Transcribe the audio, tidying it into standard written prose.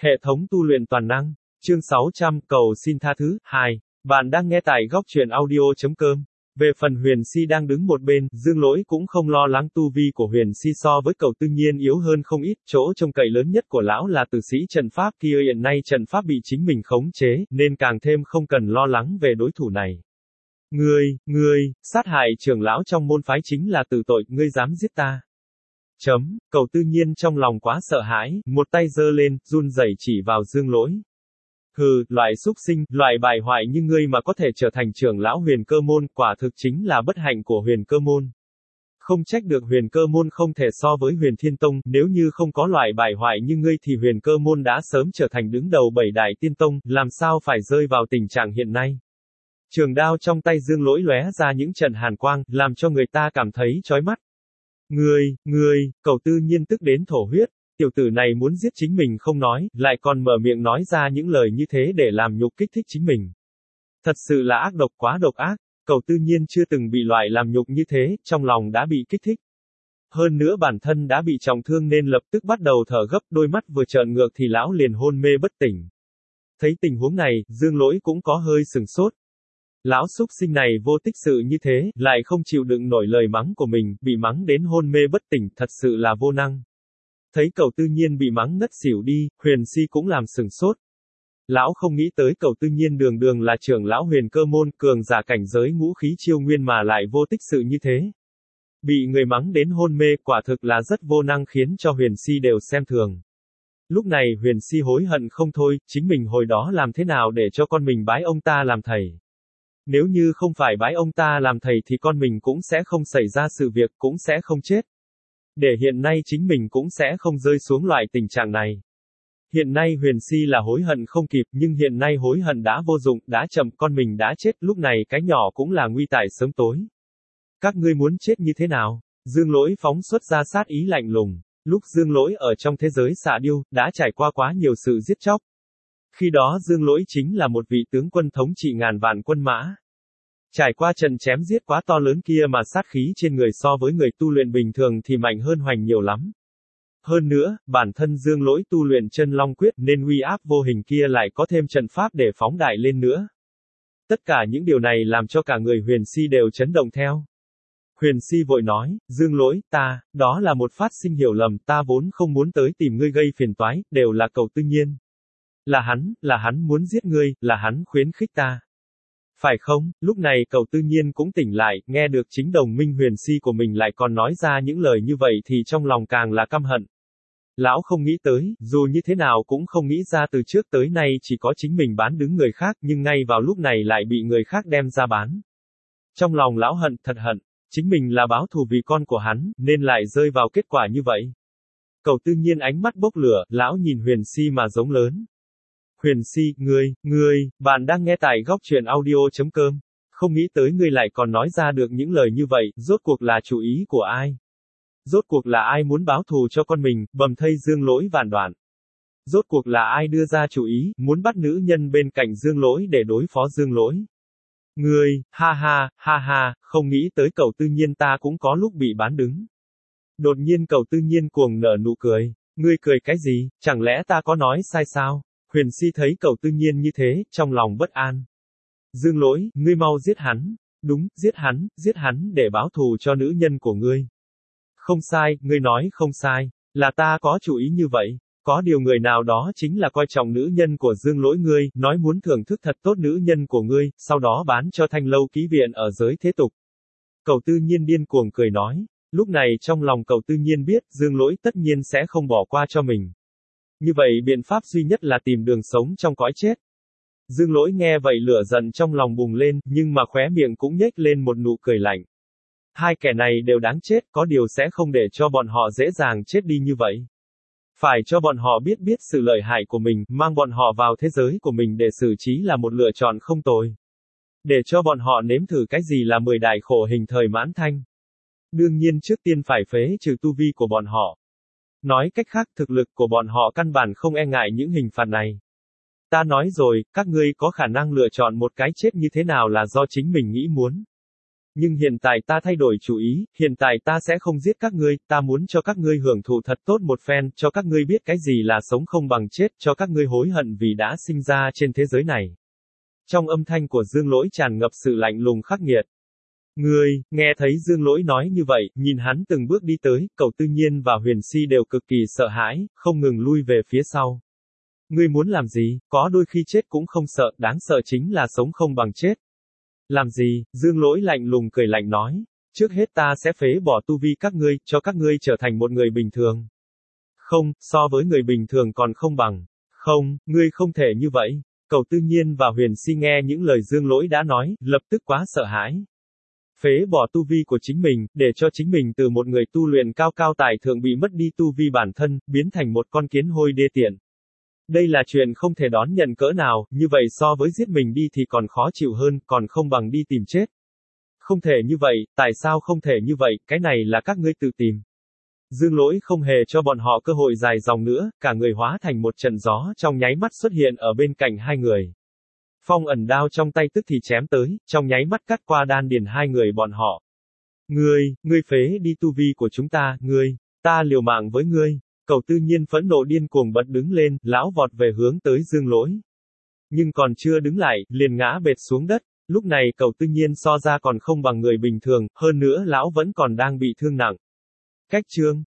Hệ thống tu luyện toàn năng. Chương 600, cầu xin tha thứ. 2. Bạn đang nghe tại góc truyện audio.com. Về phần Huyền Si đang đứng một bên, Dương Lỗi cũng không lo lắng tu vi của Huyền Si so với Cầu Tư Nhiên yếu hơn không ít, chỗ trông cậy lớn nhất của lão là tử sĩ trận pháp kia, hiện nay trận pháp bị chính mình khống chế, nên càng thêm không cần lo lắng về đối thủ này. Ngươi, sát hại trưởng lão trong môn phái chính là tử tội, ngươi dám giết ta. Cầu Tư Nhiên trong lòng quá sợ hãi, một tay giơ lên, run rẩy chỉ vào Dương Lỗi. Hừ, loại xúc sinh, loại bại hoại như ngươi mà có thể trở thành trưởng lão Huyền Cơ môn, quả thực chính là bất hạnh của Huyền Cơ môn. Không trách được Huyền Cơ môn không thể so với Huyền Thiên Tông, nếu như không có loại bại hoại như ngươi thì Huyền Cơ môn đã sớm trở thành đứng đầu 7 đại tiên tông, làm sao phải rơi vào tình trạng hiện nay. Trường đao trong tay Dương Lỗi lóe ra những trận hàn quang, làm cho người ta cảm thấy chói mắt. Ngươi, Cầu Tư Nhiên tức đến thổ huyết, tiểu tử này muốn giết chính mình không nói, lại còn mở miệng nói ra những lời như thế để làm nhục kích thích chính mình. Thật sự là ác độc, quá độc ác. Cầu Tư Nhiên chưa từng bị loại làm nhục như thế, trong lòng đã bị kích thích. Hơn nữa bản thân đã bị trọng thương nên lập tức bắt đầu thở gấp, đôi mắt vừa trợn ngược thì lão liền hôn mê bất tỉnh. Thấy tình huống này, Dương Lỗi cũng có hơi sừng sốt. Lão xúc sinh này vô tích sự như thế, lại không chịu đựng nổi lời mắng của mình, bị mắng đến hôn mê bất tỉnh, thật sự là vô năng. Thấy Cầu Tư Nhiên bị mắng ngất xỉu đi, Huyền Si cũng làm sừng sốt. Lão không nghĩ tới Cầu Tư Nhiên đường đường là trưởng lão Huyền Cơ môn, cường giả cảnh giới ngũ khí chiêu nguyên mà lại vô tích sự như thế. Bị người mắng đến hôn mê, quả thực là rất vô năng, khiến cho Huyền Si đều xem thường. Lúc này Huyền Si hối hận không thôi, chính mình hồi đó làm thế nào để cho con mình bái ông ta làm thầy. Nếu như không phải bái ông ta làm thầy thì con mình cũng sẽ không xảy ra sự việc, cũng sẽ không chết. Để hiện nay chính mình cũng sẽ không rơi xuống loại tình trạng này. Hiện nay Huyền Si là hối hận không kịp, nhưng hiện nay hối hận đã vô dụng, đã chậm, con mình đã chết, lúc này cái nhỏ cũng là nguy tại sớm tối. Các ngươi muốn chết như thế nào? Dương Lỗi phóng xuất ra sát ý lạnh lùng. Lúc Dương Lỗi ở trong thế giới Xạ Điêu, đã trải qua quá nhiều sự giết chóc. Khi đó Dương Lỗi chính là một vị tướng quân thống trị ngàn vạn quân mã. Trải qua trận chém giết quá to lớn kia mà sát khí trên người so với người tu luyện bình thường thì mạnh hơn Hoành nhiều lắm. Hơn nữa, bản thân Dương Lỗi tu luyện Chân Long Quyết nên uy áp vô hình kia lại có thêm trận pháp để phóng đại lên nữa. Tất cả những điều này làm cho cả người Huyền Si đều chấn động theo. Huyền Si vội nói, Dương Lỗi, đó là một phát sinh hiểu lầm, ta vốn không muốn tới tìm ngươi gây phiền toái, đều là Cầu Tư Nhiên. Là hắn muốn giết ngươi, là hắn khuyến khích ta. Phải không? Lúc này Cầu Tư Nhiên cũng tỉnh lại, nghe được chính đồng minh Huyền Si của mình lại còn nói ra những lời như vậy thì trong lòng càng là căm hận. Lão không nghĩ tới, dù như thế nào cũng không nghĩ ra từ trước tới nay chỉ có chính mình bán đứng người khác, nhưng ngay vào lúc này lại bị người khác đem ra bán. Trong lòng lão hận, thật hận, chính mình là báo thù vì con của hắn, nên lại rơi vào kết quả như vậy. Cầu Tư Nhiên ánh mắt bốc lửa, lão nhìn Huyền Si mà giống lớn. Huyền Si, bạn đang nghe tại góc truyện audio.com. Không nghĩ tới ngươi lại còn nói ra được những lời như vậy, rốt cuộc là chủ ý của ai? Rốt cuộc là ai muốn báo thù cho con mình, bầm thây Dương Lỗi vạn đoạn? Rốt cuộc là ai đưa ra chủ ý, muốn bắt nữ nhân bên cạnh Dương Lỗi để đối phó Dương Lỗi? Ha, không nghĩ tới Cầu Tư Nhiên ta cũng có lúc bị bán đứng. Đột nhiên Cầu Tư Nhiên cuồng nở nụ cười. Ngươi cười cái gì, chẳng lẽ ta có nói sai sao? Huyền Si thấy Cầu Tư Nhiên như thế, trong lòng bất an. Dương Lỗi, ngươi mau giết hắn. Đúng, giết hắn để báo thù cho nữ nhân của ngươi. Không sai, ngươi nói không sai, là ta có chủ ý như vậy. Có điều người nào đó chính là coi trọng nữ nhân của Dương Lỗi ngươi, nói muốn thưởng thức thật tốt nữ nhân của ngươi, sau đó bán cho Thanh Lâu Ký Viện ở giới thế tục. Cầu Tư Nhiên điên cuồng cười nói. Lúc này trong lòng Cầu Tư Nhiên biết, Dương Lỗi tất nhiên sẽ không bỏ qua cho mình. Như vậy biện pháp duy nhất là tìm đường sống trong cõi chết. Dương Lỗi nghe vậy lửa giận trong lòng bùng lên, nhưng mà khóe miệng cũng nhếch lên một nụ cười lạnh. Hai kẻ này đều đáng chết, có điều sẽ không để cho bọn họ dễ dàng chết đi như vậy. Phải cho bọn họ biết sự lợi hại của mình, mang bọn họ vào thế giới của mình để xử trí là một lựa chọn không tồi. Để cho bọn họ nếm thử cái gì là 10 đại khổ hình thời mãn thanh. Đương nhiên trước tiên phải phế trừ tu vi của bọn họ. Nói cách khác, thực lực của bọn họ căn bản không e ngại những hình phạt này. Ta nói rồi, các ngươi có khả năng lựa chọn một cái chết như thế nào là do chính mình nghĩ muốn. Nhưng hiện tại ta thay đổi chủ ý, hiện tại ta sẽ không giết các ngươi, ta muốn cho các ngươi hưởng thụ thật tốt một phen, cho các ngươi biết cái gì là sống không bằng chết, cho các ngươi hối hận vì đã sinh ra trên thế giới này. Trong âm thanh của Dương Lỗi tràn ngập sự lạnh lùng khắc nghiệt. Ngươi, nghe thấy Dương Lỗi nói như vậy, nhìn hắn từng bước đi tới, Cẩu Tư Nhiên và Huyền Si đều cực kỳ sợ hãi, không ngừng lui về phía sau. Ngươi muốn làm gì, có đôi khi chết cũng không sợ, đáng sợ chính là sống không bằng chết. Làm gì, Dương Lỗi lạnh lùng cười lạnh nói. Trước hết ta sẽ phế bỏ tu vi các ngươi, cho các ngươi trở thành một người bình thường. Không, so với người bình thường còn không bằng. Không, ngươi không thể như vậy. Cẩu Tư Nhiên và Huyền Si nghe những lời Dương Lỗi đã nói, lập tức quá sợ hãi. Phế bỏ tu vi của chính mình, để cho chính mình từ một người tu luyện cao cao tại thượng bị mất đi tu vi bản thân, biến thành một con kiến hôi đê tiện. Đây là chuyện không thể đón nhận cỡ nào, như vậy so với giết mình đi thì còn khó chịu hơn, còn không bằng đi tìm chết. Không thể như vậy, tại sao không thể như vậy, cái này là các ngươi tự tìm. Dương Lỗi không hề cho bọn họ cơ hội dài dòng nữa, cả người hóa thành một trận gió trong nháy mắt xuất hiện ở bên cạnh hai người. Phong ẩn đao trong tay tức thì chém tới, trong nháy mắt cắt qua đan điền hai người bọn họ. Ngươi phế đi tu vi của chúng ta, ta liều mạng với ngươi. Cẩu Tư Nhiên phẫn nộ điên cuồng bật đứng lên, lão vọt về hướng tới Dương Lỗi. Nhưng còn chưa đứng lại, liền ngã bệt xuống đất. Lúc này Cẩu Tư Nhiên so ra còn không bằng người bình thường, hơn nữa lão vẫn còn đang bị thương nặng. Cách chương